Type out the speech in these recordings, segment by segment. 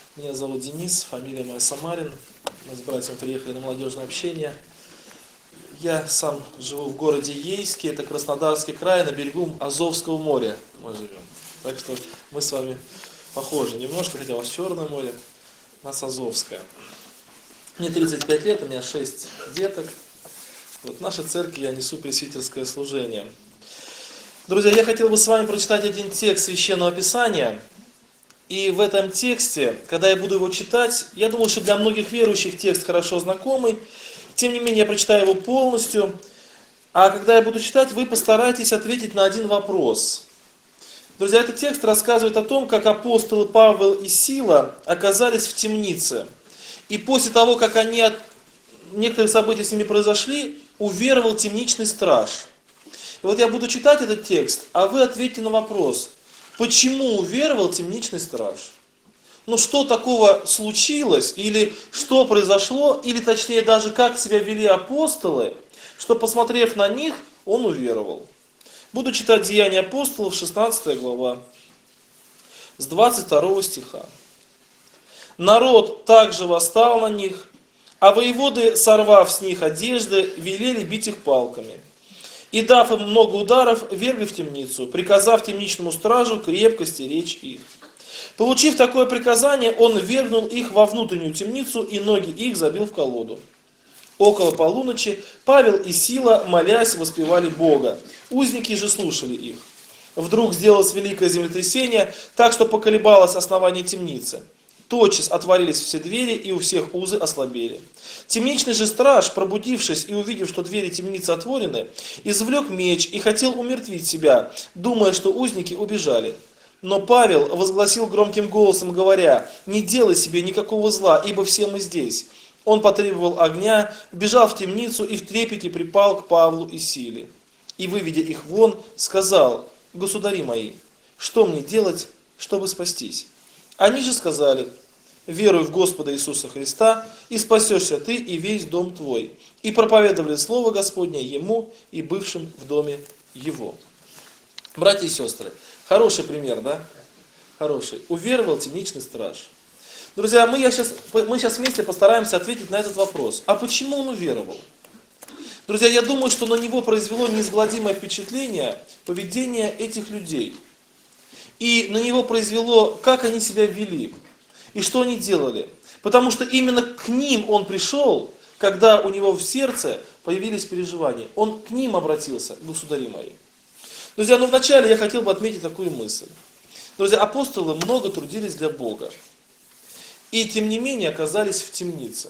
Меня зовут Денис, фамилия моя Самарин. Мы с братьями приехали на молодежное общение. Я сам живу в городе Ейске, это Краснодарский край, на берегу Азовского моря мы живем. Так что мы с вами похожи немножко, хотя у вас Черное море, у нас Азовское. Мне 35 лет, у меня 6 деток. Вот в нашей церкви я несу пресвитерское служение. Друзья, я хотел бы с вами прочитать один текст Священного Писания. И в этом тексте, когда я буду его читать, я думаю, что для многих верующих текст хорошо знакомый. Тем не менее, я прочитаю его полностью. А когда я буду читать, вы постарайтесь ответить на один вопрос. Друзья, этот текст рассказывает о том, как апостолы Павел и Сила оказались в темнице. И после того, как некоторые события с ними произошли, уверовал темничный страж. И вот я буду читать этот текст, а вы ответьте на вопрос. Почему уверовал темничный страж? Ну что такого случилось, или что произошло, или точнее даже как себя вели апостолы, что посмотрев на них, он уверовал. Буду читать Деяния апостолов, 16 глава, с 22 стиха. Народ также восстал на них, а воеводы, сорвав с них одежды, велели бить их палками. И дав им много ударов, вергли в темницу, приказав темничному стражу крепко стеречь их. Получив такое приказание, он вергнул их во внутреннюю темницу, и ноги их забил в колоду. Около полуночи Павел и Сила, молясь, воспевали Бога. Узники же слушали их. Вдруг сделалось великое землетрясение, так что поколебалось основание темницы. Тотчас отворились все двери, и у всех узы ослабели. Темничный же страж, пробудившись и увидев, что двери темницы отворены, извлек меч и хотел умертвить себя, думая, что узники убежали. Но Павел возгласил громким голосом, говоря: «Не делай себе никакого зла, ибо все мы здесь». Он потребовал огня, бежал в темницу и в трепете припал к Павлу и Силе. И, выведя их вон, сказал: «Государи мои, что мне делать, чтобы спастись?» Они же сказали: «Веруй в Господа Иисуса Христа, и спасешься ты и весь дом твой». И проповедовали Слово Господне ему и бывшим в доме его. Братья и сестры, хороший пример, да? Хороший. Уверовал темничный страж. Друзья, мы сейчас вместе постараемся ответить на этот вопрос. А почему он уверовал? Друзья, я думаю, что на него произвело неизгладимое впечатление поведение этих людей. И на него произвело, как они себя вели. И что они делали. Потому что именно к ним он пришел, когда у него в сердце появились переживания. Он к ним обратился, государи мои. Друзья, вначале я хотел бы отметить такую мысль. Друзья, апостолы много трудились для Бога. И тем не менее оказались в темнице.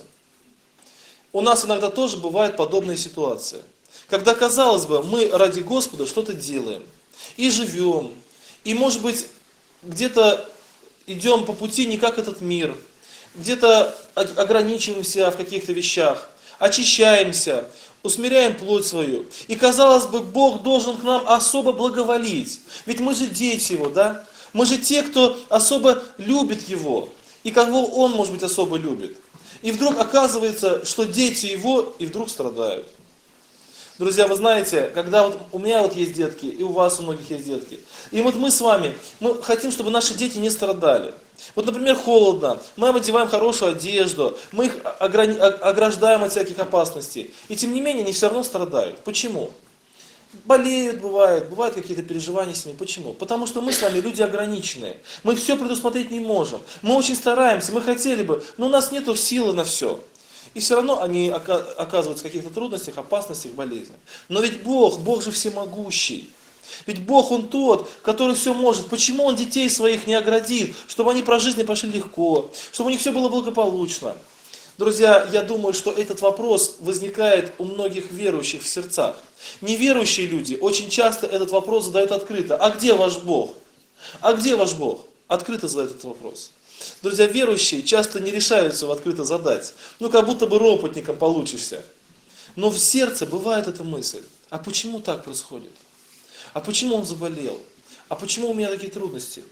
У нас иногда тоже бывает подобная ситуация. Когда, казалось бы, мы ради Господа что-то делаем. И живем. И, может быть, где-то идем по пути не как этот мир. Где-то ограничиваемся в каких-то вещах. Очищаемся. Усмиряем плоть свою. И, казалось бы, Бог должен к нам особо благоволить. Ведь мы же дети Его, да? Мы же те, кто особо любит Его. И кого Он, может быть, особо любит. И вдруг оказывается, что дети Его и вдруг страдают. Друзья, вы знаете, когда у меня есть детки, и у вас у многих есть детки. И вот мы с вами, мы хотим, чтобы наши дети не страдали. Вот, например, холодно, мы им одеваем хорошую одежду, мы их ограждаем от всяких опасностей. И тем не менее, они все равно страдают. Почему? Болеют, бывают какие-то переживания с ними. Почему? Потому что мы с вами люди ограниченные. Мы все предусмотреть не можем. Мы очень стараемся, мы хотели бы, но у нас нет силы на все. И все равно они оказываются в каких-то трудностях, опасностях, болезнях. Но ведь Бог же всемогущий. Ведь Бог, Он тот, который все может. Почему Он детей своих не оградит, чтобы они про жизнь пошли легко, чтобы у них все было благополучно? Друзья, я думаю, что этот вопрос возникает у многих верующих в сердцах. Неверующие люди очень часто этот вопрос задают открыто. А где ваш Бог? А где ваш Бог? Открыто задают этот вопрос. Друзья, верующие часто не решаются его открыто задать. Как будто бы ропотником получишься. Но в сердце бывает эта мысль. А почему так происходит? А почему он заболел? А почему у меня такие трудности?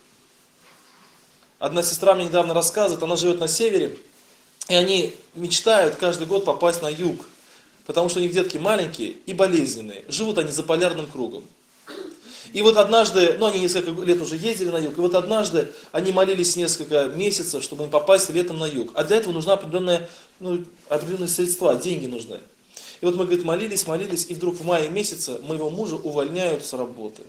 Одна сестра мне недавно рассказывает, она живет на севере, и они мечтают каждый год попасть на юг, потому что у них детки маленькие и болезненные. Живут они за полярным кругом. И вот однажды, ну они несколько лет уже ездили на юг, и вот однажды они молились несколько месяцев, чтобы им попасть летом на юг. А для этого нужна определенная, ну, определенные средства, деньги нужны. И вот мы, говорит, молились, и вдруг в мае месяце моего мужа увольняют с работы.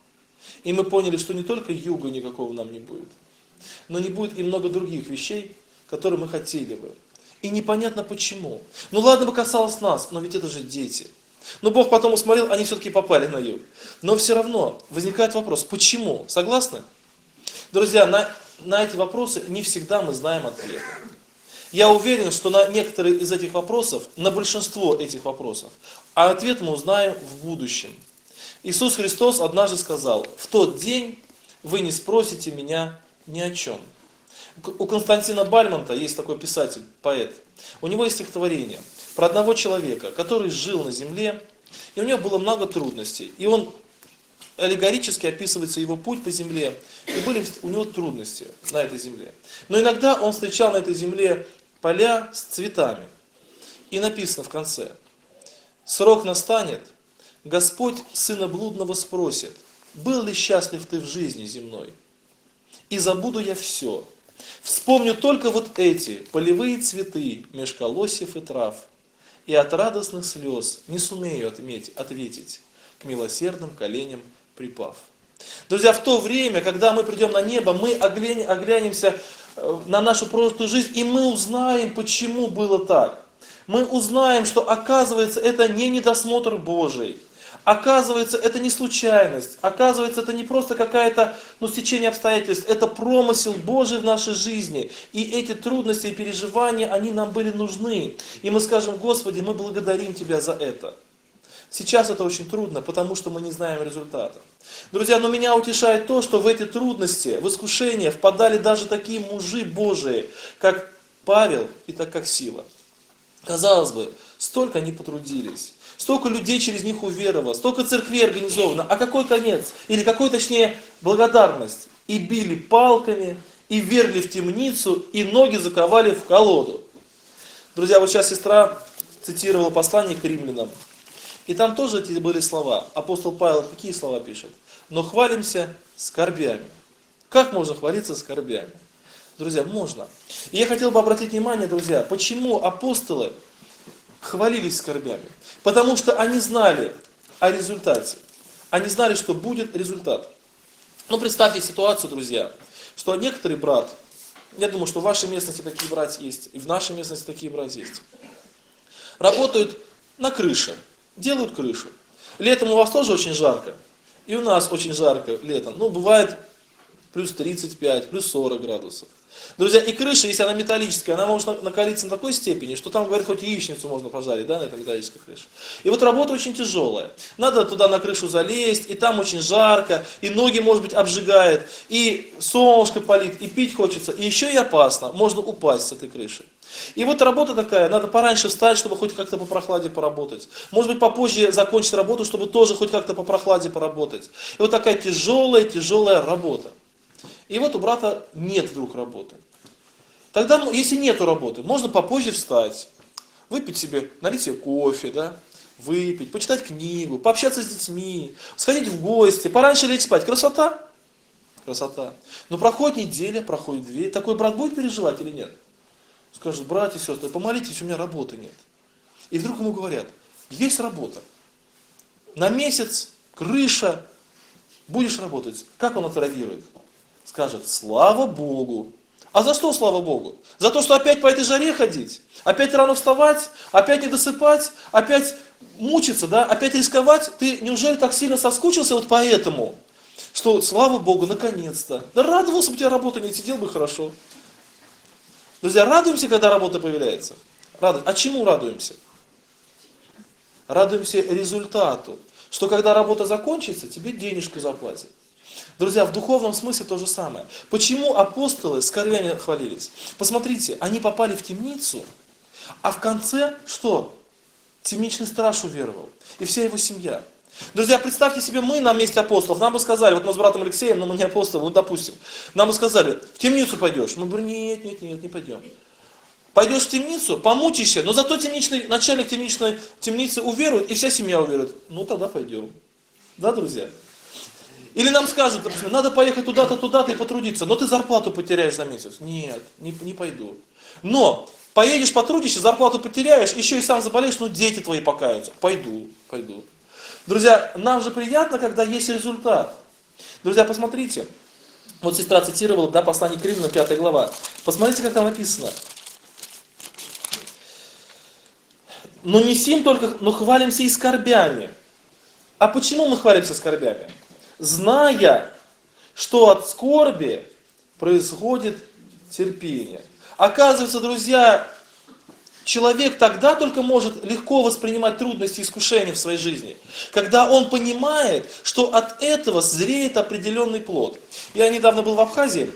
И мы поняли, что не только юга никакого нам не будет, но не будет и много других вещей, которые мы хотели бы. И непонятно почему. Ну ладно бы касалось нас, но ведь это же дети. Но Бог потом усмотрел, они все-таки попали на юг. Но все равно возникает вопрос, почему? Согласны? Друзья, на эти вопросы не всегда мы знаем ответ. Я уверен, что на некоторые из этих вопросов, на большинство этих вопросов, а ответ мы узнаем в будущем. Иисус Христос однажды сказал: в тот день вы не спросите меня ни о чем. У Константина Бальмонта есть такой писатель, поэт. У него есть стихотворение про одного человека, который жил на земле, и у него было много трудностей. И он аллегорически описывается его путь по земле, и были у него трудности на этой земле. Но иногда он встречал на этой земле поля с цветами. И написано в конце: срок настанет, Господь сына блудного спросит: был ли счастлив ты в жизни земной? И забуду я все. Вспомню только вот эти полевые цветы меж колосьев и трав. И от радостных слез не сумею ответить, к милосердным коленям припав. Друзья, в то время, когда мы придем на небо, мы оглянемся на нашу прожитую жизнь, и мы узнаем, почему было так. Мы узнаем, что оказывается это не недосмотр Божий. Оказывается, это не случайность. Оказывается, это не просто какая-то стечение обстоятельств. Это промысел Божий в нашей жизни. И эти трудности и переживания, они нам были нужны. И мы скажем: Господи, мы благодарим Тебя за это. Сейчас это очень трудно, потому что мы не знаем результата. Друзья, но меня утешает то, что в эти трудности, в искушения впадали даже такие мужи Божии, как Павел и так как Сила. Казалось бы, столько они потрудились. Столько людей через них уверовало, столько церквей организовано. А какой конец? Или какой, точнее, благодарность? И били палками, и вергли в темницу, и ноги заковали в колоду. Друзья, вот сейчас сестра цитировала послание к римлянам. И там тоже эти были слова. Апостол Павел какие слова пишет? Но хвалимся скорбями. Как можно хвалиться скорбями? Друзья, можно. И я хотел бы обратить внимание, друзья, почему апостолы хвалились скорбями? Потому что они знали о результате. Они знали, что будет результат. Ну, представьте ситуацию, друзья, что некоторый брат, я думаю, что в вашей местности такие братья есть, и в нашей местности такие братья есть, работают на крыше, делают крышу. Летом у вас тоже очень жарко, и у нас очень жарко летом. Ну, бывает плюс 35, плюс 40 градусов. Друзья, и крыша, если она металлическая, она может накалиться на такой степени, что там, говорят, хоть яичницу можно пожарить, да, на этой металлической крыше. И вот работа очень тяжелая. Надо туда на крышу залезть, и там очень жарко, и ноги, может быть, обжигает, и солнышко палит, и пить хочется, и еще и опасно, можно упасть с этой крыши. И вот работа такая, надо пораньше встать, чтобы хоть как-то по прохладе поработать. Может быть, попозже закончить работу, чтобы тоже хоть как-то по прохладе поработать. И вот такая тяжелая работа. И вот у брата нет вдруг работы. Тогда, если нету работы, можно попозже встать, выпить себе, налить себе кофе, да, выпить, почитать книгу, пообщаться с детьми, сходить в гости, пораньше лечь спать. Красота? Красота. Но проходит неделя, проходит 2. Такой брат будет переживать или нет? Скажет: братья и сестры, помолитесь, у меня работы нет. И вдруг ему говорят: есть работа. На месяц, крыша, будешь работать. Как он отреагирует? Скажет: слава Богу. А за что слава Богу? За то, что опять по этой жаре ходить? Опять рано вставать? Опять не досыпать? Опять мучиться, да? Опять рисковать? Ты неужели так сильно соскучился вот поэтому? Что слава Богу, наконец-то. Да радовался бы, у тебя работа не сидел бы хорошо. Друзья, радуемся, когда работа появляется. А чему радуемся? Радуемся результату. Что когда работа закончится, тебе денежку заплатят. Друзья, в духовном смысле то же самое. Почему апостолы скорбями хвалились? Посмотрите, они попали в темницу, а в конце что? Темничный страж уверовал. И вся его семья. Друзья, представьте себе, мы на месте апостолов, нам бы сказали, вот мы с братом Алексеем, но мы не апостолы, допустим, нам бы сказали: в темницу пойдешь. Мы говорим: нет, не пойдем. Пойдешь в темницу, помучишься, но зато начальник темничной темницы уверует, и вся семья уверует. Ну тогда пойдем. Да, друзья? Или нам скажут, допустим, надо поехать туда-то, туда-то и потрудиться, но ты зарплату потеряешь за месяц. Нет, не пойду. Но поедешь, потрудишься, зарплату потеряешь, еще и сам заболеешь, но дети твои покаются. Пойду. Друзья, нам же приятно, когда есть результат. Друзья, посмотрите. Вот сестра цитировала, да, послание к Римлянам, 5 глава. Посмотрите, как там написано. Но не сим только, но хвалимся и скорбями. А почему мы хвалимся скорбями? Зная, что от скорби происходит терпение. Оказывается, друзья, человек тогда только может легко воспринимать трудности и искушения в своей жизни, когда он понимает, что от этого зреет определенный плод. Я недавно был в Абхазии,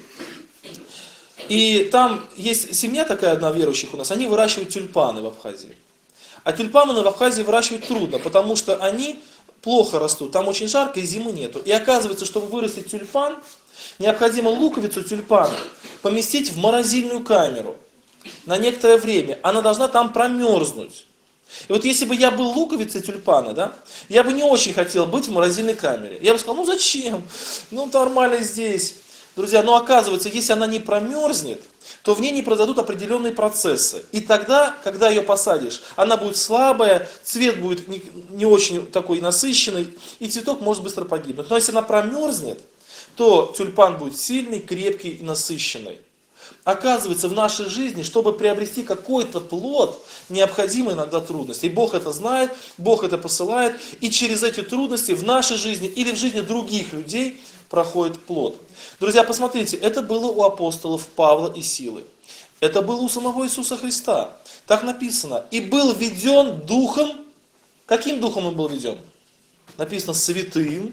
и там есть семья такая одна верующих у нас, они выращивают тюльпаны в Абхазии. А тюльпаны в Абхазии выращивать трудно, потому что они плохо растут, там очень жарко и зимы нету. И оказывается, чтобы вырастить тюльпан, необходимо луковицу тюльпана поместить в морозильную камеру на некоторое время. Она должна там промерзнуть. И вот если бы я был луковицей тюльпана, да, я бы не очень хотел быть в морозильной камере. Я бы сказал, ну зачем? Ну нормально здесь. Друзья, но оказывается, если она не промерзнет, то в ней не произойдут определенные процессы. И тогда, когда ее посадишь, она будет слабая, цвет будет не очень такой насыщенный, и цветок может быстро погибнуть. Но если она промерзнет, то тюльпан будет сильный, крепкий и насыщенный. Оказывается, в нашей жизни, чтобы приобрести какой-то плод, необходимы иногда трудности. И Бог это знает, Бог это посылает, и через эти трудности в нашей жизни или в жизни других людей проходит плод. Друзья, посмотрите, это было у апостолов Павла и Силы. Это было у самого Иисуса Христа. Так написано. И был введен духом. Каким духом он был введен? Написано святым.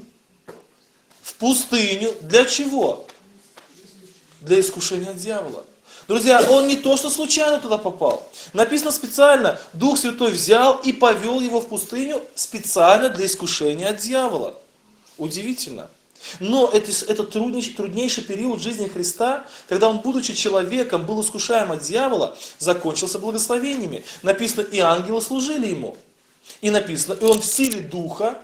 В пустыню. Для чего? Для искушения дьявола. Друзья, он не то, что случайно туда попал. Написано специально. Дух Святой взял и повел его в пустыню специально для искушения от дьявола. Удивительно. Но это труднейший период жизни Христа, когда он, будучи человеком, был искушаем от дьявола, закончился благословениями. Написано, и ангелы служили ему. И написано, и он в силе Духа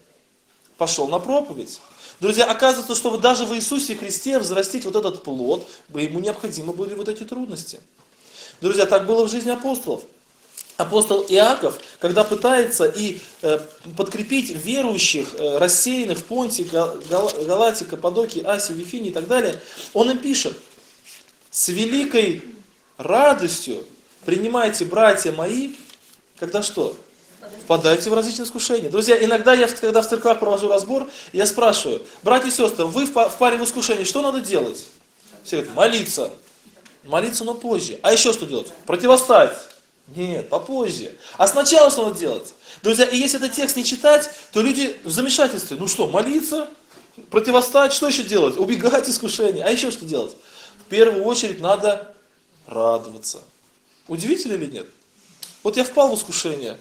пошел на проповедь. Друзья, оказывается, что даже в Иисусе Христе взрастить вот этот плод, ему необходимы были вот эти трудности. Друзья, так было в жизни апостолов. Апостол Иаков, когда пытается и подкрепить верующих, рассеянных в Понтии, Галатии, Каппадокии, Асии, Вифинии и так далее, он им пишет: «С великой радостью принимайте, братья мои, когда что? Впадайте в различные искушения». Друзья, иногда я, когда в церквах провожу разбор, я спрашиваю: братья и сестры, вы в паре в искушении, что надо делать? Все говорят: молиться. Молиться, но позже. А еще что делать? Противостать. Нет, попозже. А сначала что надо делать? Друзья, и если этот текст не читать, то люди в замешательстве. Ну что, молиться, противостать, что еще делать? Убегать искушения. А еще что делать? В первую очередь надо радоваться. Удивительно или нет? Вот я впал в искушение.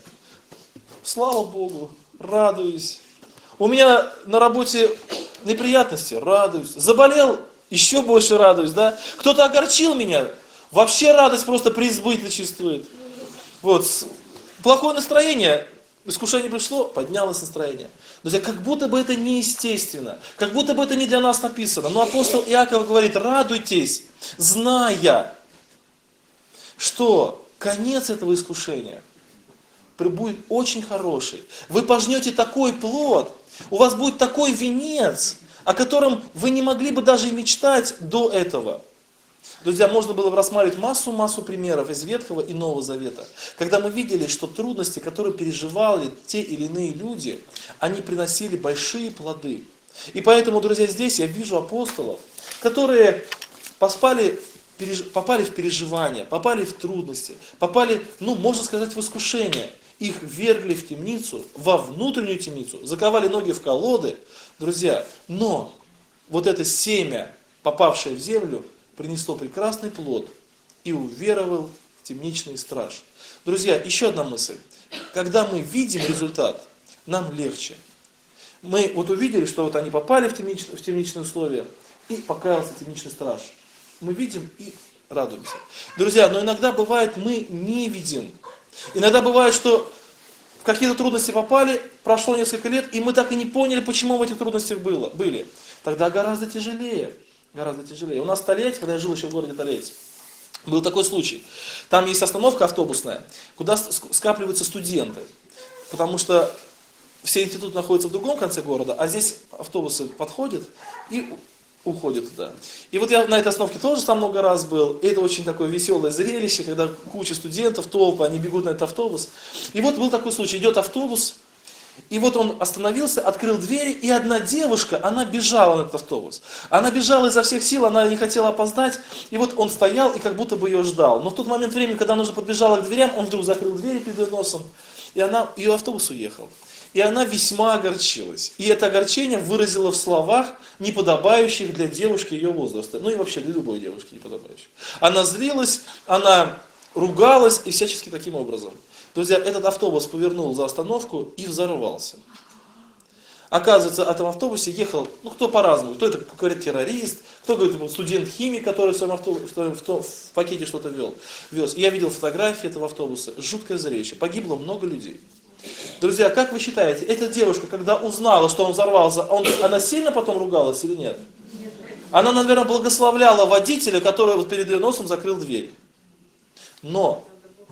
Слава Богу, радуюсь. У меня на работе неприятности, радуюсь. Заболел, еще больше радуюсь, да? Кто-то огорчил меня, вообще радость просто преизбыточествует. Вот, плохое настроение, искушение пришло, поднялось настроение. Друзья, как будто бы это неестественно, как будто бы это не для нас написано. Но апостол Иаков говорит: радуйтесь, зная, что конец этого искушения будет очень хороший. Вы пожнете такой плод, у вас будет такой венец, о котором вы не могли бы даже и мечтать до этого. Друзья, можно было бы рассматривать массу примеров из Ветхого и Нового Завета, когда мы видели, что трудности, которые переживали те или иные люди, они приносили большие плоды. И поэтому, друзья, здесь я вижу апостолов, которые попали в переживания, попали в трудности, попали, можно сказать, в искушение. Их ввергли в темницу, во внутреннюю темницу, заковали ноги в колоды. Друзья, но вот это семя, попавшее в землю, принесло прекрасный плод и уверовал в темничный страж. Друзья, еще одна мысль. Когда мы видим результат, нам легче. Мы вот увидели, что вот они попали в темничные условия, и покаялся темничный страж. Мы видим и радуемся. Друзья, но иногда бывает, мы не видим. Иногда бывает, что в какие-то трудности попали, прошло несколько лет, и мы так и не поняли, почему в этих трудностях были. Тогда гораздо тяжелее. Гораздо тяжелее. У нас в Тольятти, когда я жил еще в городе Тольятти, был такой случай. Там есть остановка автобусная, куда скапливаются студенты. Потому что все институты находятся в другом конце города, а здесь автобусы подходят и уходят туда. И вот я на этой остановке тоже там много раз был. И это очень такое веселое зрелище, когда куча студентов, толпы, они бегут на этот автобус. И вот был такой случай, идет автобус, и вот он остановился, открыл двери, и одна девушка, она бежала на этот автобус. Она бежала изо всех сил, она не хотела опоздать, и вот он стоял и как будто бы ее ждал. Но в тот момент времени, когда она уже подбежала к дверям, он вдруг закрыл двери перед ее носом, и ее автобус уехал. И она весьма огорчилась. И это огорчение выразило в словах, неподобающих для девушки ее возраста. Ну и вообще для любой девушки неподобающих. Она злилась, она ругалась и всячески таким образом. Друзья, этот автобус повернул за остановку и взорвался. Оказывается, в этом автобусе ехал, кто по-разному. Кто это говорит террорист, кто говорит студент-химик, который в своем в пакете что-то вез. И я видел фотографии этого автобуса. Жуткое зрелище. Погибло много людей. Друзья, как вы считаете, эта девушка, когда узнала, что он взорвался, она сильно потом ругалась или нет? Она, наверное, благословляла водителя, который вот перед ее носом закрыл дверь. Но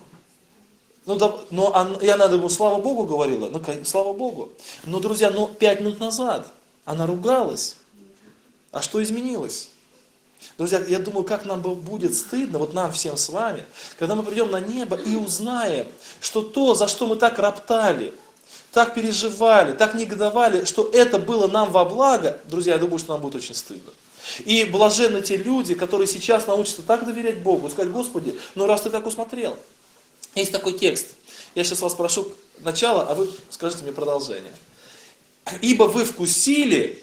и она ему слава Богу говорила, слава Богу. Но, друзья, 5 минут назад она ругалась. А что изменилось? Друзья, я думаю, как нам будет стыдно, вот нам всем с вами, когда мы придем на небо и узнаем, что то, за что мы так роптали, так переживали, так негодовали, что это было нам во благо, друзья, я думаю, что нам будет очень стыдно. И блаженны те люди, которые сейчас научатся так доверять Богу, сказать: Господи, раз ты так усмотрел. Есть такой текст, я сейчас вас прошу начало, а вы скажите мне продолжение. Ибо вы вкусили,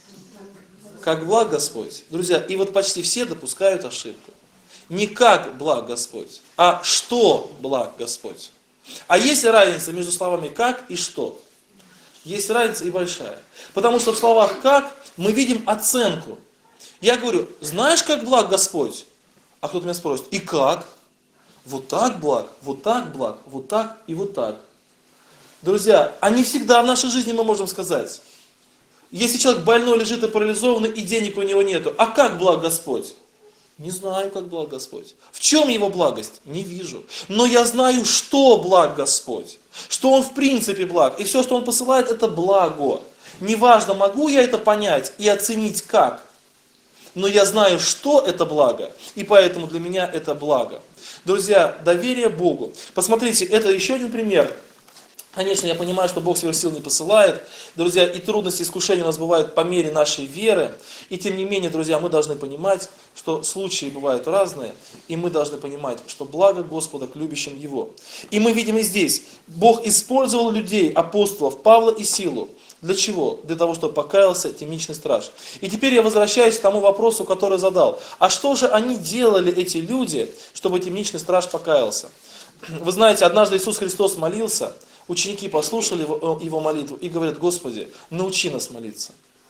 как благ Господь. Друзья, и вот почти все допускают ошибку. Не как благ Господь, а что благ Господь. А есть разница между словами «как» и «что». Есть разница и большая. Потому что в словах «как» мы видим оценку. Я говорю: знаешь, как благ Господь? А кто-то меня спросит: и как? Вот так благ, вот так благ, вот так и вот так. Друзья, а не всегда в нашей жизни мы можем сказать. Если человек больной лежит и парализованный, и денег у него нету, а как благ Господь? Не знаю, как благ Господь. В чем его благость? Не вижу. Но я знаю, что благ Господь. Что Он в принципе благ. И все, что Он посылает, это благо. Неважно, могу я это понять и оценить как. Но я знаю, что это благо. И поэтому для меня это благо. Друзья, доверие Богу. Посмотрите, это еще один пример. Конечно, я понимаю, что Бог сверхсил не посылает. Друзья, и трудности, искушения у нас бывают по мере нашей веры. И тем не менее, друзья, мы должны понимать, что случаи бывают разные. И мы должны понимать, что благо Господа к любящим Его. И мы видим и здесь, Бог использовал людей, апостолов, Павла и Силу. Для чего? Для того, чтобы покаялся темничный страж. И теперь я возвращаюсь к тому вопросу, который задал. А что же они делали, эти люди, чтобы темничный страж покаялся? Вы знаете, однажды Иисус Христос молился, ученики послушали Его молитву и говорят: Господи, научи нас молиться.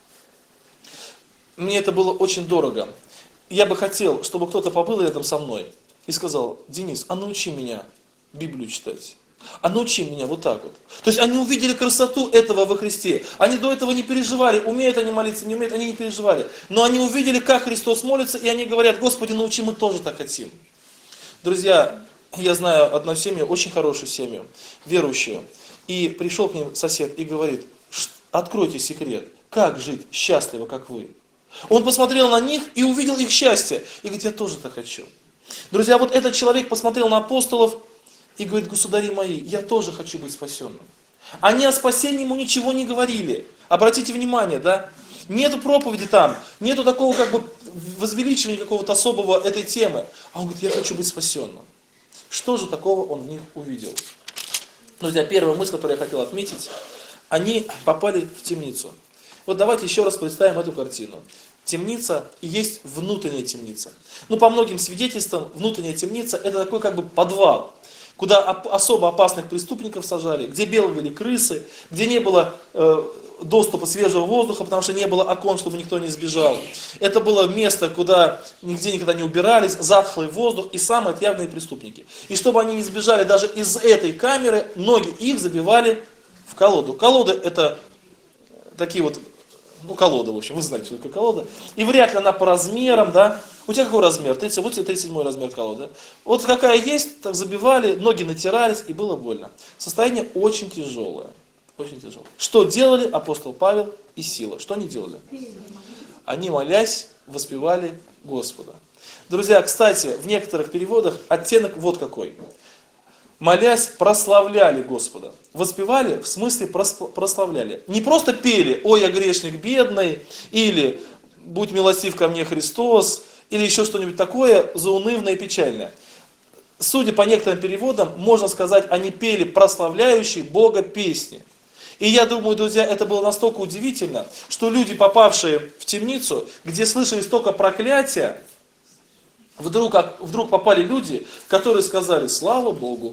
Мне это было очень дорого. Я бы хотел, чтобы кто-то побыл рядом со мной и сказал: Денис, а научи меня Библию читать. А научи меня вот так вот. То есть они увидели красоту этого во Христе. Они до этого не переживали, умеют они молиться, не умеют, они не переживали. Но они увидели, как Христос молится, и они говорят: Господи, научи, мы тоже так хотим. Друзья, я знаю одну семью, очень хорошую семью, верующую. И пришел к ним сосед и говорит: откройте секрет, как жить счастливо, как вы. Он посмотрел на них и увидел их счастье. И говорит: я тоже так хочу. Друзья, вот этот человек посмотрел на апостолов и говорит: государи мои, я тоже хочу быть спасенным. Они о спасении ему ничего не говорили. Обратите внимание, да? Нету проповеди там, нету такого возвеличивания какого-то особого этой темы. А он говорит: я хочу быть спасенным. Что же такого он в них увидел? Друзья, первая мысль, которую я хотел отметить, они попали в темницу. Вот давайте еще раз представим эту картину. Темница и есть внутренняя темница. По многим свидетельствам, внутренняя темница — это такой подвал. куда особо опасных преступников сажали, где белые крысы, где не было доступа свежего воздуха, потому что не было окон, чтобы никто не сбежал. Это было место, куда нигде никогда не убирались, затхлый воздух и самые отъявленные преступники. И чтобы они не сбежали даже из этой камеры, ноги их забивали в колоду. Колода это такие вот, колода, в общем, вы знаете, что такое колода. И вряд ли она по размерам, да. У тебя какой размер? 30, вот 37 размер колоды. Вот какая есть, так забивали, ноги натирались, и было больно. Состояние очень тяжелое. Очень тяжело. Что делали апостол Павел и Сила? Что они делали? Они, молясь, воспевали Господа. Друзья, кстати, в некоторых переводах оттенок вот какой. Молясь, прославляли Господа. Воспевали, в смысле прославляли. Не просто пели: «Ой, я грешник бедный», или «Будь милостив ко мне, Христос», или еще что-нибудь такое заунывное и печальное. Судя по некоторым переводам, можно сказать, они пели прославляющие Бога песни. И я думаю, друзья, это было настолько удивительно, что люди, попавшие в темницу, где слышали столько проклятия, вдруг попали люди, которые сказали: «Слава Богу».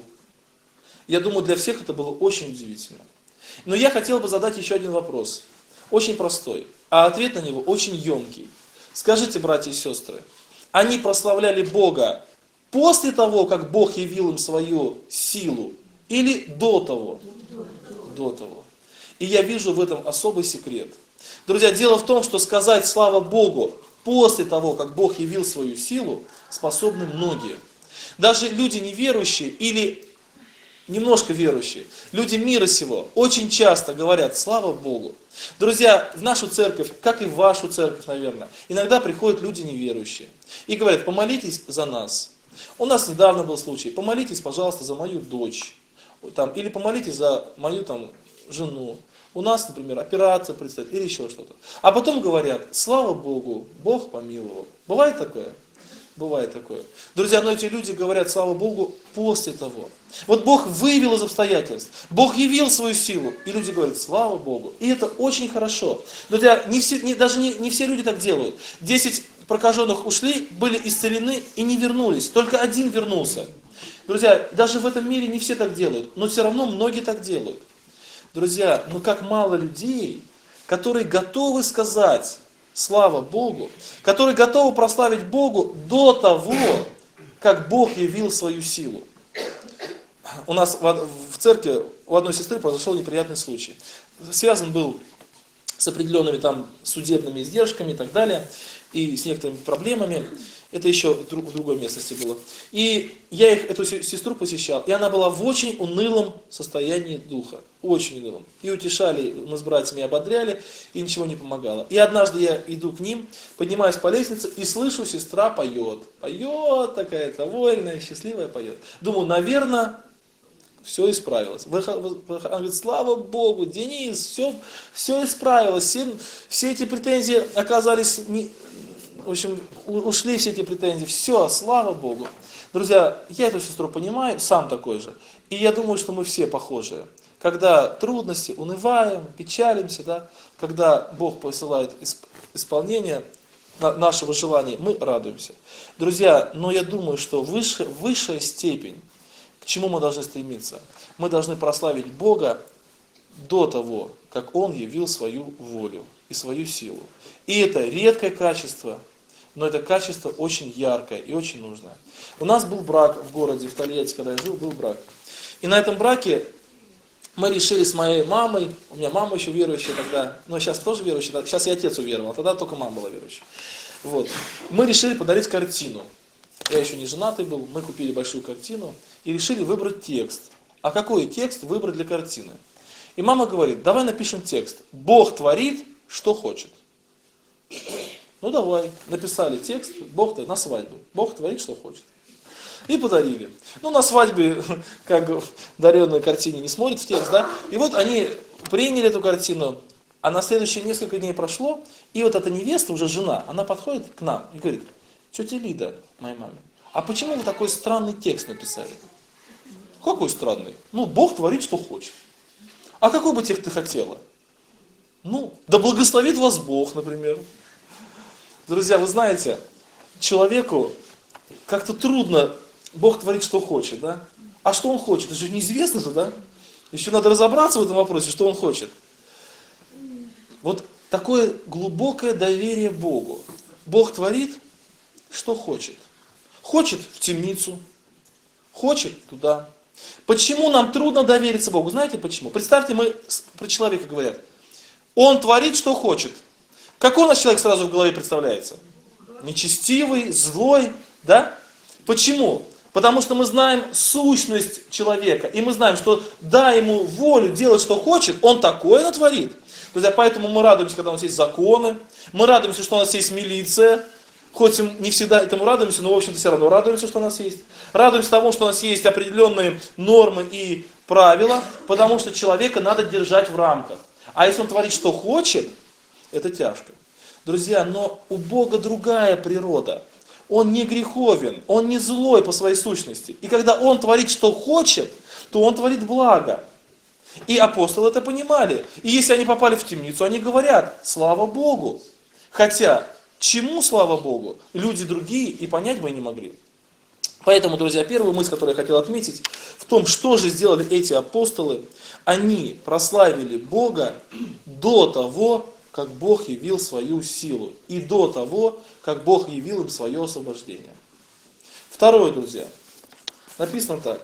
Я думаю, для всех это было очень удивительно. Но я хотел бы задать еще один вопрос. Очень простой, а ответ на него очень емкий. Скажите, братья и сестры, они прославляли Бога после того, как Бог явил им свою силу, или до того? До того. И я вижу в этом особый секрет. Друзья, дело в том, что сказать «слава Богу» после того, как Бог явил свою силу, способны многие. Даже люди неверующие или немножко верующие, люди мира сего, очень часто говорят «слава Богу». Друзья, в нашу церковь, как и в вашу церковь, наверное, иногда приходят люди неверующие и говорят: «Помолитесь за нас». У нас недавно был случай: «Помолитесь, пожалуйста, за мою дочь». Или «Помолитесь за мою жену». У нас, например, операция предстоит или еще что-то. А потом говорят: «Слава Богу, Бог помиловал». Бывает такое? Бывает такое. Друзья, но эти люди говорят «слава Богу» после того. Вот Бог вывел из обстоятельств, Бог явил свою силу, и люди говорят «слава Богу». И это очень хорошо. Друзья, не все люди так делают. 10 прокаженных ушли, были исцелены и не вернулись. Только один вернулся. Друзья, даже в этом мире не все так делают, но все равно многие так делают. Друзья, как мало людей, которые готовы сказать «слава Богу», которые готовы прославить Богу до того, как Бог явил свою силу. У нас в церкви у одной сестры произошел неприятный случай. Связан был с определенными судебными издержками и так далее, и с некоторыми проблемами. Это еще в другой местности было. И я эту сестру посещал, и она была в очень унылом состоянии духа. Очень унылом. И утешали, мы с братьями ободряли, и ничего не помогало. И однажды я иду к ним, поднимаюсь по лестнице, и слышу, сестра поет. Поет такая довольная, счастливая поет. Думаю, наверное, все исправилось. Она говорит: «Слава Богу, Денис, все исправилось, все эти претензии оказались в общем, ушли все эти претензии, все, слава Богу». Друзья, я эту сестру понимаю, сам такой же. И я думаю, что мы все похожие. Когда трудности, унываем, печалимся, да, когда Бог посылает исполнение нашего желания, мы радуемся. Друзья, но я думаю, что высшая степень, к чему мы должны стремиться, мы должны прославить Бога до того, как Он явил свою волю и свою силу. И это редкое качество, но это качество очень яркое и очень нужное. У нас был брак в городе, в Тольятти, когда я жил, был брак. И на этом браке мы решили с моей мамой, у меня мама еще верующая тогда, но сейчас тоже верующая, сейчас и отец уверовал, а тогда только мама была верующая. Вот. Мы решили подарить картину. Я еще не женатый был, мы купили большую картину и решили выбрать текст. А какой текст выбрать для картины? И мама говорит: «Давай напишем текст. Бог творит, что хочет». Ну давай, написали текст, Бог на свадьбу. Бог творит, что хочет. И подарили. На свадьбе, как в даренной картине, не смотрят в текст, да? И вот они приняли эту картину, а на следующие несколько дней прошло, и вот эта невеста, уже жена, она подходит к нам и говорит: «Тетя Лида, моей маме, а почему вы такой странный текст написали?» «Какой странный?» «Бог творит, что хочет». «А какой бы текст ты хотела?» «Да благословит вас Бог», например. Друзья, вы знаете, человеку как-то трудно, Бог творит, что хочет, да? А что он хочет? Это же неизвестно же, да? Еще надо разобраться в этом вопросе, что он хочет. Вот такое глубокое доверие Богу. Бог творит, что хочет. Хочет в темницу, хочет туда. Почему нам трудно довериться Богу? Знаете почему? Представьте, мы про человека говорят. Он творит, что хочет. Какой у нас человек сразу в голове представляется? Нечестивый, злой, да? Почему? Потому что мы знаем сущность человека, и мы знаем, что дай ему волю делать, что хочет, он такое натворит. Друзья, поэтому мы радуемся, когда у нас есть законы, мы радуемся, что у нас есть милиция, хоть не всегда этому радуемся, но в общем-то все равно радуемся, что у нас есть. Радуемся тому, что у нас есть определенные нормы и правила, потому что человека надо держать в рамках. А если он творит, что хочет, это тяжко. Друзья, но у Бога другая природа. Он не греховен, он не злой по своей сущности. И когда он творит, что хочет, то он творит благо. И апостолы это понимали. И если они попали в темницу, они говорят, слава Богу. Хотя, чему слава Богу, люди другие и понять бы не могли. Поэтому, друзья, первую мысль, которую я хотел отметить, в том, что же сделали эти апостолы. Они прославили Бога до того, как Бог явил свою силу. И до того, как Бог явил им свое освобождение. Второе, друзья. Написано так.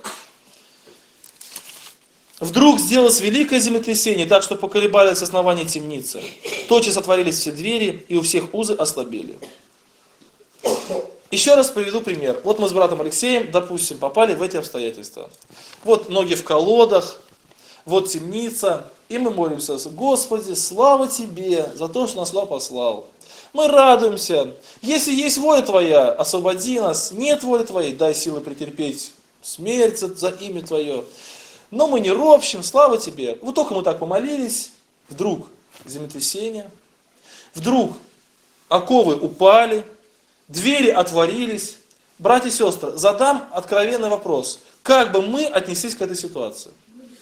Вдруг сделалось великое землетрясение, так что поколебались основания темницы. Тотчас отворились все двери, и у всех узы ослабели. Еще раз приведу пример. Вот мы с братом Алексеем, допустим, попали в эти обстоятельства. Вот ноги в колодах, вот темница, и мы молимся: Господи, слава Тебе за то, что нас сюда послал. Мы радуемся. Если есть воля Твоя, освободи нас. Нет воли Твоей, дай силы претерпеть смерть за имя Твое. Но мы не ропщим, слава Тебе. Вот только мы так помолились, вдруг землетрясение, вдруг оковы упали, двери отворились. Братья и сестры, задам откровенный вопрос. Как бы мы отнеслись к этой ситуации?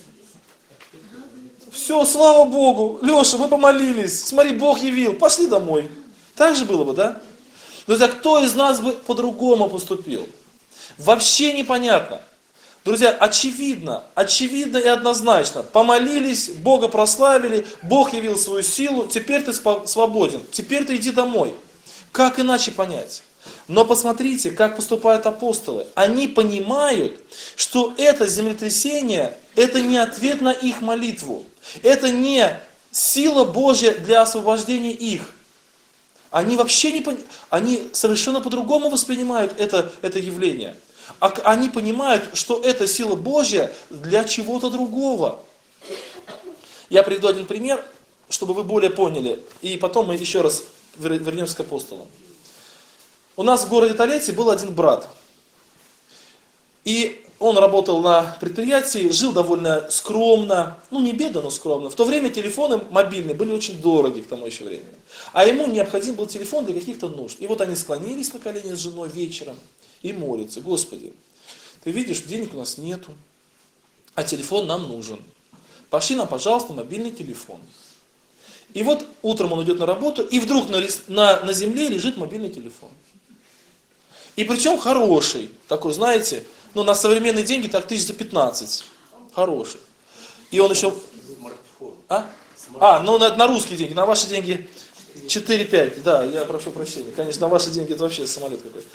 Все, слава Богу, Леша, мы помолились, смотри, Бог явил, пошли домой. Так же было бы, да? Друзья, кто из нас бы по-другому поступил? Вообще непонятно. Друзья, очевидно и однозначно. Помолились, Бога прославили, Бог явил свою силу, теперь ты свободен, теперь ты иди домой. Как иначе понять? Но посмотрите, как поступают апостолы. Они понимают, что это землетрясение, это не ответ на их молитву. Это не сила Божья для освобождения их. Они вообще не они совершенно по-другому воспринимают это явление. Они понимают, что это сила Божья для чего-то другого. Я приведу один пример, чтобы вы более поняли. И потом мы еще раз вернемся к апостолам. У нас в городе Тольятти был один брат. И он работал на предприятии, жил довольно скромно, ну не бедно, но скромно. В то время телефоны мобильные были очень дороги к тому еще времени. А ему необходим был телефон для каких-то нужд. И вот они склонились на колени с женой вечером и молятся: Господи, ты видишь, денег у нас нету, а телефон нам нужен. Пошли нам, пожалуйста, мобильный телефон. И вот утром он идет на работу, и вдруг на земле лежит мобильный телефон. И причем хороший, такой, знаете, ну на современные деньги так 1015. Хороший. И он еще... Ну на русские деньги, на ваши деньги 4-5. Да, я прошу прощения. Конечно, на ваши деньги это вообще самолет какой-то.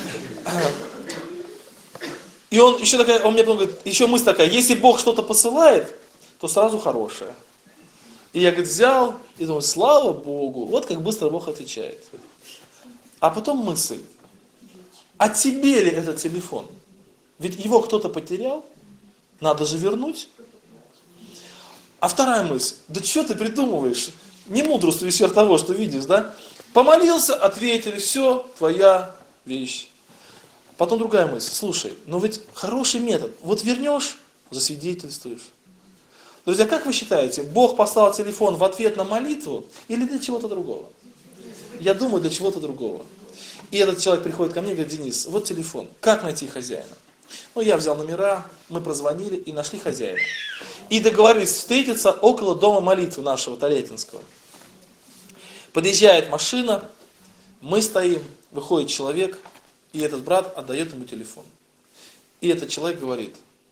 И он еще такая, он мне говорит, еще мысль такая: если Бог что-то посылает, то сразу хорошее. И я, говорит, взял и думаю: слава Богу, вот как быстро Бог отвечает. А потом мысль: а тебе ли этот телефон? Ведь его кто-то потерял, надо же вернуть. А вторая мысль: да что ты придумываешь? Не мудрствуй сверх того, что видишь, да? Помолился, ответили, все, твоя вещь. Потом другая мысль: слушай, но ведь хороший метод. Вот вернешь, засвидетельствуешь. Друзья, как вы считаете, Бог послал телефон в ответ на молитву или для чего-то другого? Я думаю, для чего-то другого. И этот человек приходит ко мне и говорит: Денис, вот телефон, как найти хозяина? Ну, я взял номера, мы прозвонили и нашли хозяина. И договорились встретиться около дома молитвы нашего Тольяттинского. Подъезжает машина, мы стоим, выходит человек, и этот брат отдает ему телефон. И этот человек говорит: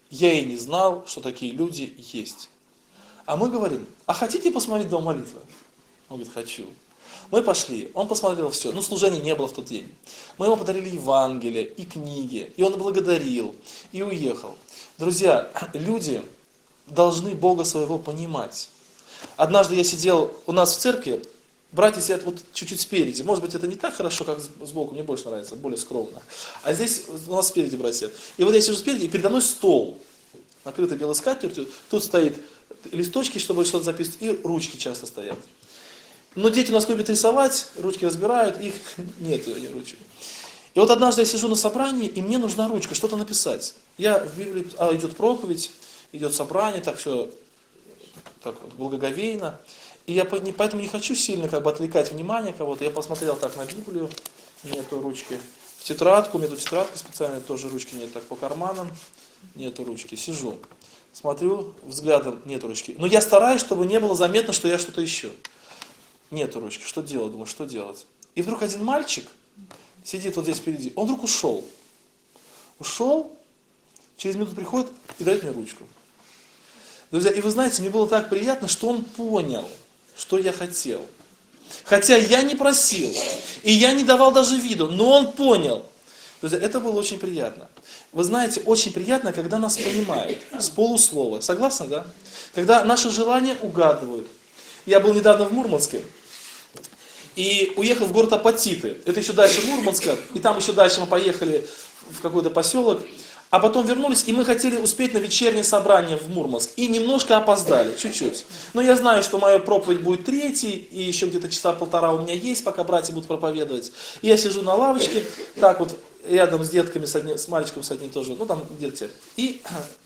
Я и не знал, что такие люди есть. А мы говорим, а хотите посмотреть дом молитвы? Он говорит, хочу. Мы пошли, он посмотрел все, ну служения не было в тот день. Мы ему подарили Евангелие и книги, и он благодарил, и уехал. Друзья, люди должны Бога своего понимать. Однажды я сидел у нас в церкви, братья сидят вот чуть-чуть спереди. Может быть, это не так хорошо, как сбоку, мне больше нравится, более скромно. А здесь у нас спереди братья сидят. И вот я сижу спереди, и передо мной стол, накрытый белой скатертью. Тут стоит листочки, чтобы что-то записывать, и ручки часто стоят. Но дети у нас любят рисовать, ручки разбирают, их нет ручек. И вот однажды я сижу на собрании, и мне нужна ручка, что-то написать. Я в Библии, идет проповедь, идет собрание, так все так вот, благоговейно. И я поэтому не хочу сильно как бы отвлекать внимание кого-то. Я посмотрел так на Библию, нету ручки. В тетрадку, у меня тут тетрадка специальная, тоже ручки нет, так по карманам, нету ручки. Сижу, смотрю, взглядом нету ручки. Но я стараюсь, чтобы не было заметно, что я что-то ищу. Нету ручки, что делать? Думаю, что делать? И вдруг один мальчик сидит вот здесь впереди, он вдруг ушел. Ушел, через минуту приходит и дает мне ручку. Друзья, и вы знаете, мне было так приятно, что он понял, что я хотел. Хотя я не просил, и я не давал даже виду, но он понял. Друзья, это было очень приятно. Вы знаете, очень приятно, когда нас понимают с полуслова. Согласны, да? Когда наши желания угадывают. Я был недавно в Мурманске и уехал в город Апатиты. Это еще дальше Мурманска, и там еще дальше мы поехали в какой-то поселок. А потом вернулись, и мы хотели успеть на вечернее собрание в Мурманск. И немножко опоздали, чуть-чуть. Но я знаю, что моя проповедь будет третьей, и еще где-то часа полтора у меня есть, пока братья будут проповедовать. И я сижу на лавочке, так вот, рядом с детками, с мальчиком с одним тоже, ну там детки. И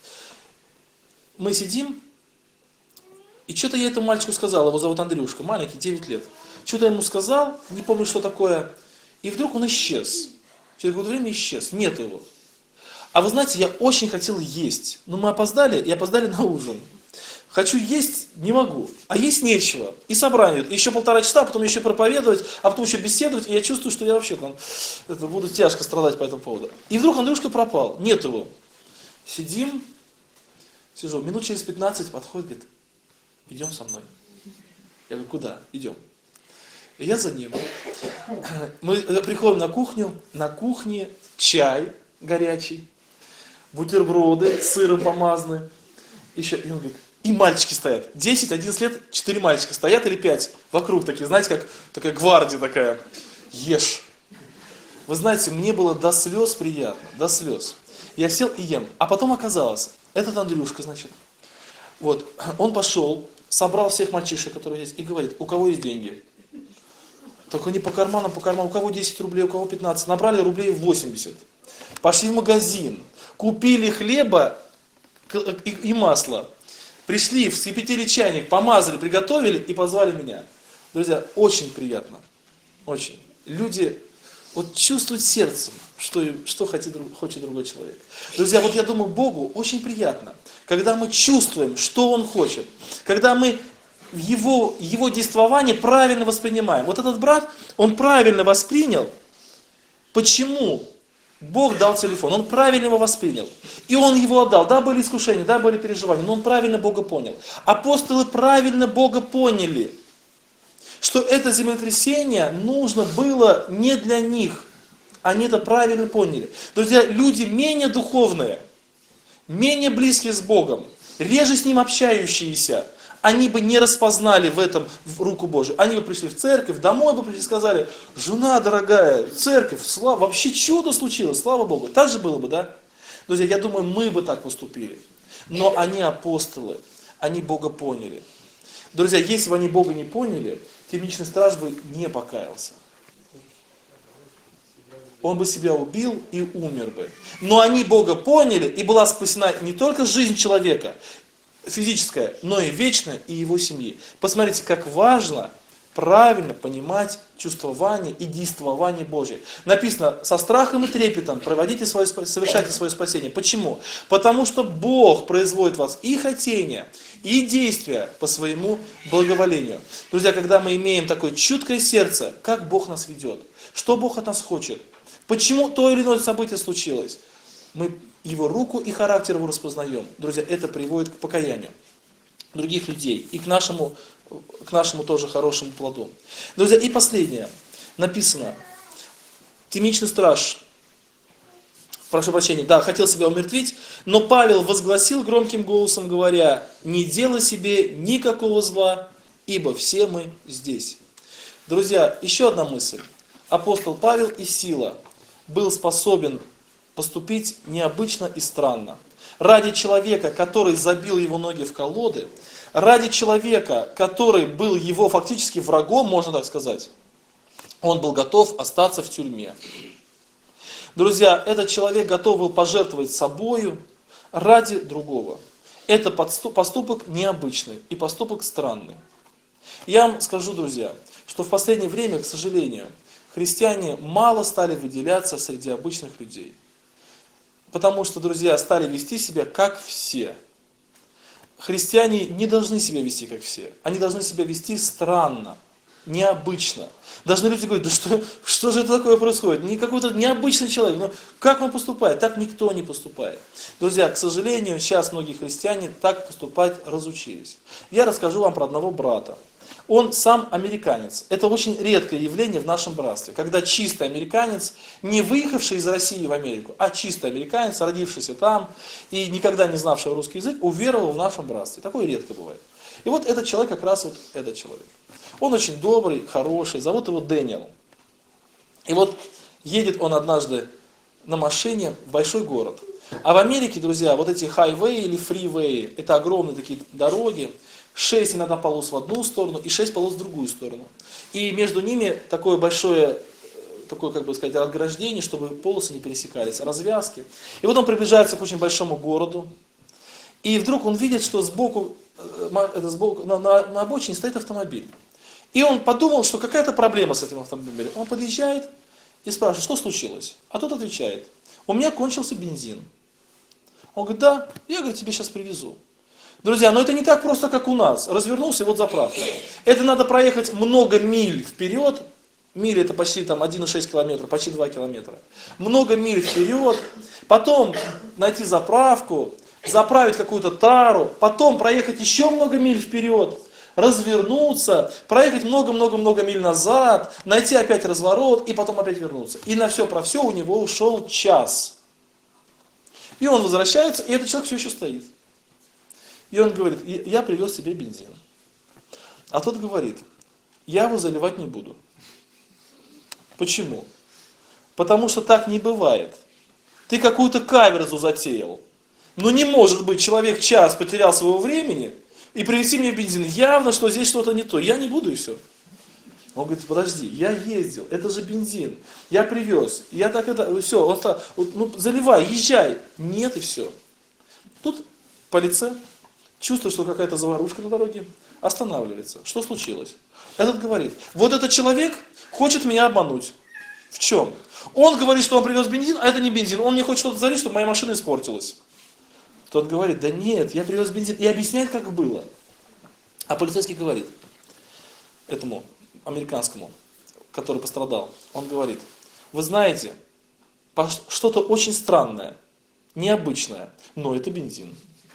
мы сидим, и что-то я этому мальчику сказал, его зовут Андрюшка, маленький, 9 лет. Что-то я ему сказал, не помню, что такое, и вдруг он исчез. Через какое-то время исчез, нет его. А вы знаете, я очень хотел есть, но мы опоздали, и опоздали на ужин. Хочу есть, не могу, а есть нечего. И собрание, еще 1,5 часа, потом еще проповедовать, а потом еще беседовать, и я чувствую, что я вообще там буду тяжко страдать по этому поводу. И вдруг Андрюшка пропал, нет его. Сидим, сижу, минут через 15 подходит, говорит, идем со мной. Я говорю, куда? Идем. И я за ним. Мы приходим на кухне чай горячий, бутерброды с сыром помазаны. Еще, и он говорит, и мальчики стоят. 10-11 лет, 4 мальчика стоят или 5 вокруг такие, знаете, как такая гвардия такая. Ешь. Вы знаете, мне было до слез приятно, до слез. Я сел и ем. А потом оказалось, этот Андрюшка, значит, вот, он пошел, собрал всех мальчишек, которые есть, и говорит, у кого есть деньги? Только не по карманам, у кого 10 рублей, у кого 15. Набрали рублей 80. Пошли в магазин, купили хлеба и масла. Пришли, вскипятили чайник, помазали, приготовили и позвали меня. Друзья, очень приятно. Очень. Люди вот чувствуют сердцем, что хочет другой человек. Друзья, вот я думаю, Богу очень приятно, когда мы чувствуем, что Он хочет. Когда мы его действование правильно воспринимаем. Вот этот брат, он правильно воспринял. Почему? Бог дал телефон, он правильно его воспринял. И он его отдал. Да, были искушения, да, были переживания, но он правильно Бога понял. Апостолы правильно Бога поняли, что это землетрясение нужно было не для них. Они это правильно поняли. Друзья, люди менее духовные, менее близкие с Богом, реже с Ним общающиеся, они бы не распознали в этом руку Божию. Они бы пришли в церковь, домой бы пришли и сказали, жена дорогая, церковь, вообще чудо случилось, слава Богу. Так же было бы, да? Друзья, я думаю, мы бы так поступили. Но они апостолы, они Бога поняли. Друзья, если бы они Бога не поняли, темничный страж бы не покаялся. Он бы себя убил и умер бы. Но они Бога поняли, и была спасена не только жизнь человека, физическое, но и вечное, и его семьи. Посмотрите, как важно правильно понимать чувствование и действование Божие. Написано, со страхом и трепетом совершайте свое спасение. Почему? Потому что Бог производит в вас и хотения, и действия по своему благоволению. Друзья, когда мы имеем такое чуткое сердце, как Бог нас ведет, что Бог от нас хочет, почему то или иное событие случилось, мы его руку и характер его распознаем. Друзья, это приводит к покаянию других людей и к нашему тоже хорошему плоду. Друзья, и последнее. Написано, темничный страж, прошу прощения, да, хотел себя умертвить, но Павел возгласил громким голосом, говоря, не делай себе никакого зла, ибо все мы здесь. Друзья, еще одна мысль. Апостол Павел и Сила был способен поступить необычно и странно. Ради человека, который забил его ноги в колоды, ради человека, который был его фактически врагом, можно так сказать, он был готов остаться в тюрьме. Друзья, этот человек готов был пожертвовать собою ради другого. Это поступок необычный и поступок странный. Я вам скажу, друзья, что в последнее время, к сожалению, христиане мало стали выделяться среди обычных людей. Потому что, друзья, стали вести себя как все. Христиане не должны себя вести как все. Они должны себя вести странно, необычно. Должны люди говорить, да что же это такое происходит? Не какой-то необычный человек. Ну, как он поступает? Так никто не поступает. Друзья, к сожалению, сейчас многие христиане так поступать разучились. Я расскажу вам про одного брата. Он сам американец. Это очень редкое явление в нашем братстве, когда чистый американец, не выехавший из России в Америку, а чистый американец, родившийся там и никогда не знавший русский язык, уверовал в нашем братстве. Такое редко бывает. И вот этот человек, как раз вот этот человек. Он очень добрый, хороший, зовут его Дэниел. И вот едет он однажды на машине в большой город. А в Америке, друзья, вот эти хайвеи или фривеи, это огромные такие дороги, 6 иногда полос в одну сторону и 6 полос в другую сторону. И между ними такое большое, как бы сказать, отграждение, чтобы полосы не пересекались, развязки. И вот он приближается к очень большому городу, и вдруг он видит, что сбоку на обочине стоит автомобиль. И он подумал, что какая-то проблема с этим автомобилем. Он подъезжает и спрашивает, что случилось? А тот отвечает, у меня кончился бензин. Он говорит, да, я, говорит, тебе сейчас привезу. Друзья, но это не так просто, как у нас. Развернулся, и вот заправка. Это надо проехать много миль вперед. Мили это почти там 1,6 километра, почти 2 километра. Много миль вперед. Потом найти заправку, заправить какую-то тару. Потом проехать еще много миль вперед. Развернуться, проехать много-много-много миль назад, найти опять разворот и потом опять вернуться. И на все про все у него ушел час. И он возвращается, и этот человек все еще стоит. И он говорит, я привез себе бензин. А тот говорит, я его заливать не буду. Почему? Потому что так не бывает. Ты какую-то каверзу затеял. Но не может быть, человек час потерял своего времени и привезти мне бензин. Явно, что здесь что-то не то. Я не буду и все. Он говорит, подожди, я ездил, это же бензин. Я привез, я так это, все, ну, заливай, езжай. Нет и все. Тут полиция чувствует, что какая-то заварушка на дороге, останавливается. Что случилось? Этот говорит, вот этот человек хочет меня обмануть. В чем? Он говорит, что он привез бензин, а это не бензин. Он мне хочет что-то залить, чтобы моя машина испортилась. Тот говорит, да нет, я привез бензин. И объясняет, как было. А полицейский говорит, этому американскому, который пострадал, он говорит, вы знаете, что-то очень странное, необычное, но это бензин.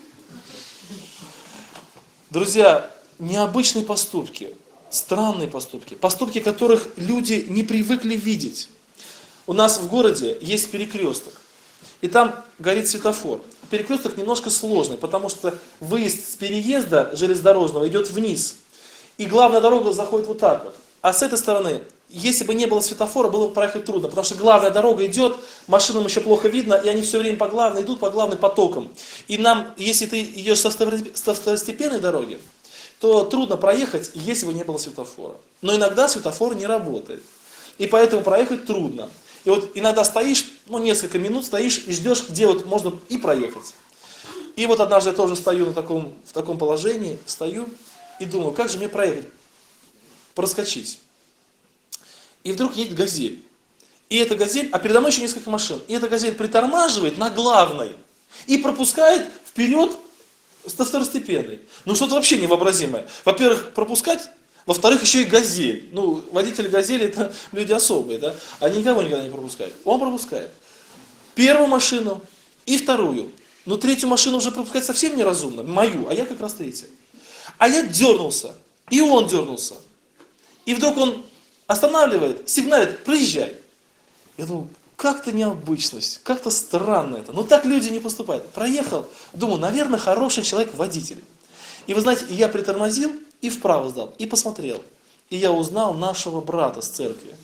Друзья, необычные поступки, странные поступки, поступки, которых люди не привыкли видеть. У нас в городе есть перекресток, и там горит светофор. Перекресток немножко сложный, потому что выезд с переезда железнодорожного идет вниз. И главная дорога заходит вот так вот. А с этой стороны, если бы не было светофора, было бы проехать трудно, потому что главная дорога идет, машинам еще плохо видно, и они все время идут по главным потокам. И нам, если ты идешь со второстепенной дороги, то трудно проехать, если бы не было светофора. Но иногда светофор не работает. И поэтому проехать трудно. И вот иногда стоишь, несколько минут стоишь и ждешь, где вот можно и проехать. И вот однажды я тоже стою в таком положении, стою и думаю, как же мне проехать, проскочить. И вдруг едет газель. И эта газель, а передо мной еще несколько машин. И эта газель притормаживает на главной и пропускает вперед второстепенной. Что-то вообще невообразимое. Во-первых, пропускать, во-вторых, еще и газель. Водители газели это люди особые, да? Они никого никогда не пропускают. Он пропускает. Первую машину, и вторую. Но третью машину уже пропускать совсем неразумно, мою, а я как раз третья. А я дернулся, и он дернулся. И вдруг он останавливает, сигналит, проезжай. Я думаю, как-то необычность, как-то странно это. Но так люди не поступают. Проехал, думаю, наверное, хороший человек водитель. И вы знаете, я притормозил и вправо сдал, и посмотрел. И я узнал нашего брата с церкви.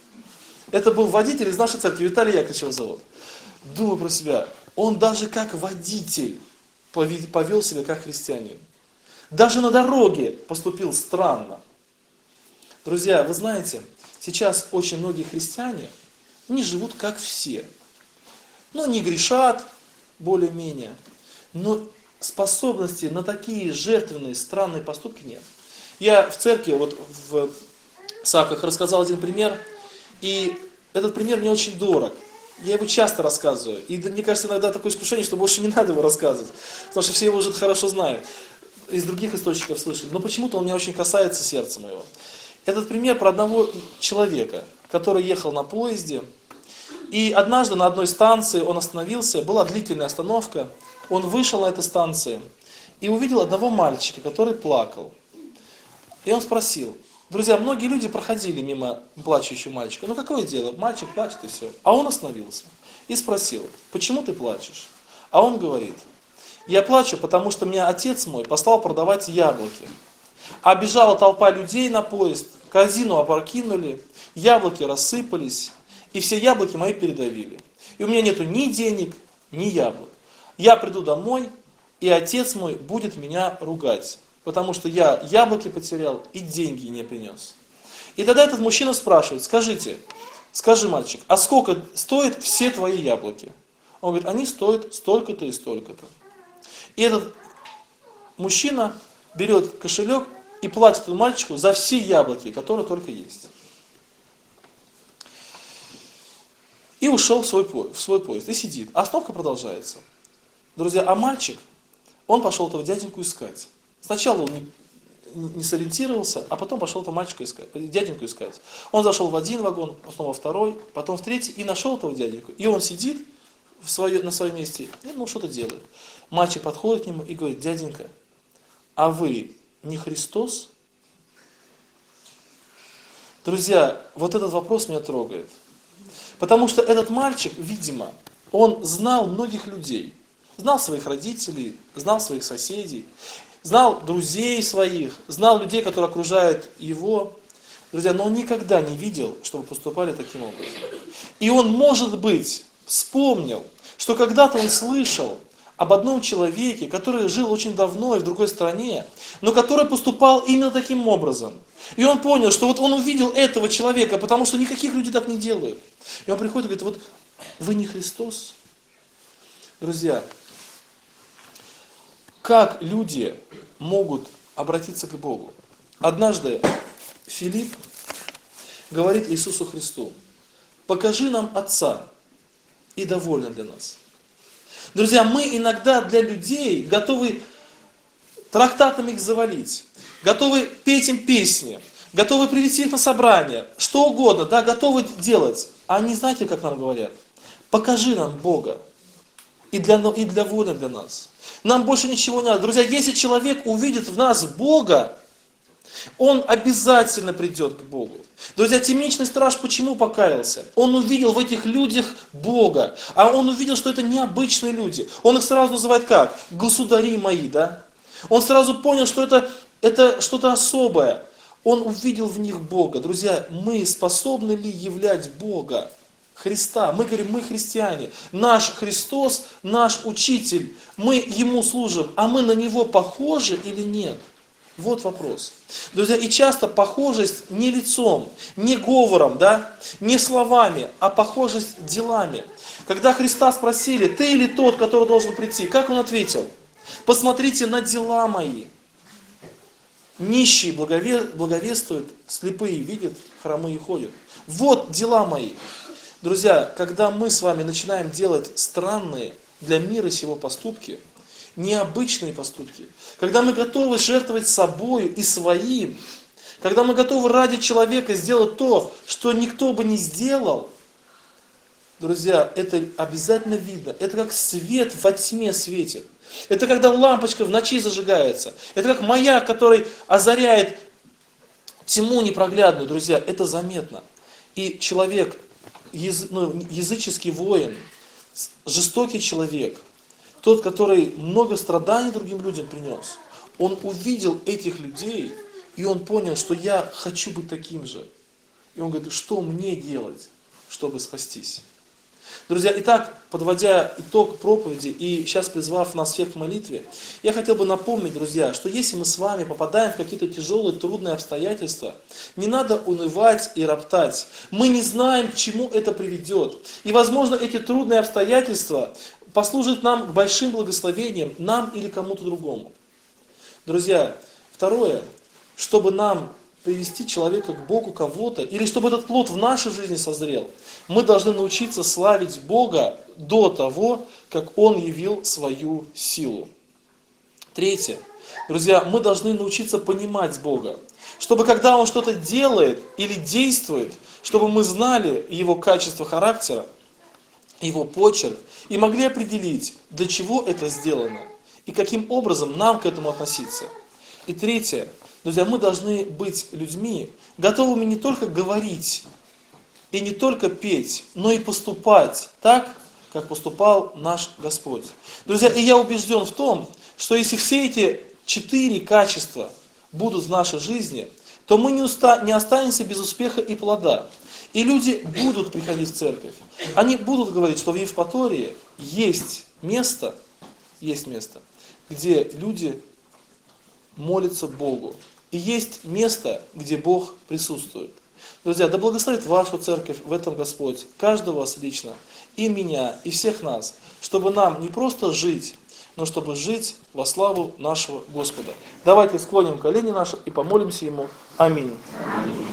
Это был водитель из нашей церкви, Виталий Яковлевич его зовут. Думаю про себя, он даже как водитель повел себя как христианин. Даже на дороге поступил странно. Друзья, вы знаете, сейчас очень многие христиане не живут как все. Ну, не грешат, более-менее. Но способности на такие жертвенные, странные поступки нет. Я в церкви, вот в Саках рассказал один пример, и этот пример мне очень дорог. Я его часто рассказываю. И мне кажется, иногда такое искушение, что больше не надо его рассказывать. Потому что все его уже хорошо знают. Из других источников слышали. Но почему-то он меня очень касается сердца моего. Этот пример про одного человека, который ехал на поезде. И однажды на одной станции он остановился. Была длительная остановка. Он вышел на этой станции и увидел одного мальчика, который плакал. И он спросил. Друзья, многие люди проходили мимо плачущего мальчика. Ну какое дело? Мальчик плачет и все. А он остановился и спросил, почему ты плачешь? А он говорит, я плачу, потому что меня отец мой послал продавать яблоки. А бежала толпа людей на поезд, корзину опрокинули, яблоки рассыпались, и все яблоки мои передавили. И у меня нету ни денег, ни яблок. Я приду домой, и отец мой будет меня ругать. Потому что я яблоки потерял и деньги не принес. И тогда этот мужчина спрашивает, скажи, мальчик, а сколько стоят все твои яблоки? Он говорит, они стоят столько-то и столько-то. И этот мужчина берет кошелек и платит этому мальчику за все яблоки, которые только есть. И ушел в свой поезд, и сидит. А остановка продолжается. Друзья, а мальчик, он пошел этого дяденьку искать. Сначала он не сориентировался, а потом пошел этого мальчика искать, дяденьку искать. Он зашел в один вагон, потом во второй, потом в третий и нашел этого дяденьку. И он сидит на своем месте и что-то делает. Мальчик подходит к нему и говорит, дяденька, а вы не Христос? Друзья, вот этот вопрос меня трогает. Потому что этот мальчик, видимо, он знал многих людей. Знал своих родителей, знал своих соседей. Знал друзей своих, знал людей, которые окружают его. Друзья, но он никогда не видел, чтобы поступали таким образом. И он, может быть, вспомнил, что когда-то он слышал об одном человеке, который жил очень давно и в другой стране, но который поступал именно таким образом. И он понял, что вот он увидел этого человека, потому что никаких людей так не делают. И он приходит и говорит, вот вы не Христос? Друзья, как люди могут обратиться к Богу? Однажды Филипп говорит Иисусу Христу, покажи нам Отца, и довольно для нас. Друзья, мы иногда для людей готовы трактатами их завалить, готовы петь им песни, готовы привести их на собрание, что угодно, да, готовы делать. А они, знаете, как нам говорят? Покажи нам Бога, и довольно для нас. Нам больше ничего не надо. Друзья, если человек увидит в нас Бога, он обязательно придет к Богу. Друзья, темничный страж почему покаялся? Он увидел в этих людях Бога. А он увидел, что это необычные люди. Он их сразу называет как? Государи мои, да? Он сразу понял, что это что-то особое. Он увидел в них Бога. Друзья, мы способны ли являть Бога? Христа. Мы говорим, мы христиане. Наш Христос, наш Учитель. Мы Ему служим. А мы на Него похожи или нет? Вот вопрос. Друзья, и часто похожесть не лицом, не говором, да, не словами, а похожесть делами. Когда Христа спросили, ты ли тот, который должен прийти? Как Он ответил? Посмотрите на дела мои. Нищие благовествуют, слепые видят, хромые ходят. Вот дела мои. Друзья, когда мы с вами начинаем делать странные для мира сего поступки, необычные поступки, когда мы готовы жертвовать собою и своим, когда мы готовы ради человека сделать то, что никто бы не сделал, Друзья, это обязательно видно. Это как свет во тьме светит. Это когда лампочка в ночи зажигается. Это как маяк, который озаряет тьму непроглядную, друзья. Это заметно. И человек, языческий воин, жестокий человек, тот, который много страданий другим людям принес, он увидел этих людей, и он понял, что я хочу быть таким же. И он говорит, что мне делать, чтобы спастись? Друзья, итак, подводя итог проповеди и сейчас призвав нас всех к молитве, я хотел бы напомнить, друзья, что если мы с вами попадаем в какие-то тяжелые, трудные обстоятельства, не надо унывать и роптать. Мы не знаем, к чему это приведет. И, возможно, эти трудные обстоятельства послужат нам большим благословением, нам или кому-то другому. Друзья, второе, чтобы нам привести человека к Богу, кого-то, или чтобы этот плод в нашей жизни созрел, мы должны научиться славить Бога до того, как Он явил свою силу. Третье. Друзья, мы должны научиться понимать Бога, чтобы когда Он что-то делает или действует, чтобы мы знали Его качество характера, Его почерк, и могли определить, для чего это сделано, и каким образом нам к этому относиться. И третье. Друзья, мы должны быть людьми, готовыми не только говорить и не только петь, но и поступать так, как поступал наш Господь. Друзья, и я убежден в том, что если все эти 4 качества будут в нашей жизни, то мы не останемся без успеха и плода. И люди будут приходить в церковь. Они будут говорить, что в Евпатории есть место, где люди молятся Богу. И есть место, где Бог присутствует. Друзья, да благословит вашу церковь в этом Господь, каждого вас лично, и меня, и всех нас, чтобы нам не просто жить, но чтобы жить во славу нашего Господа. Давайте склоним колени наши и помолимся Ему. Аминь.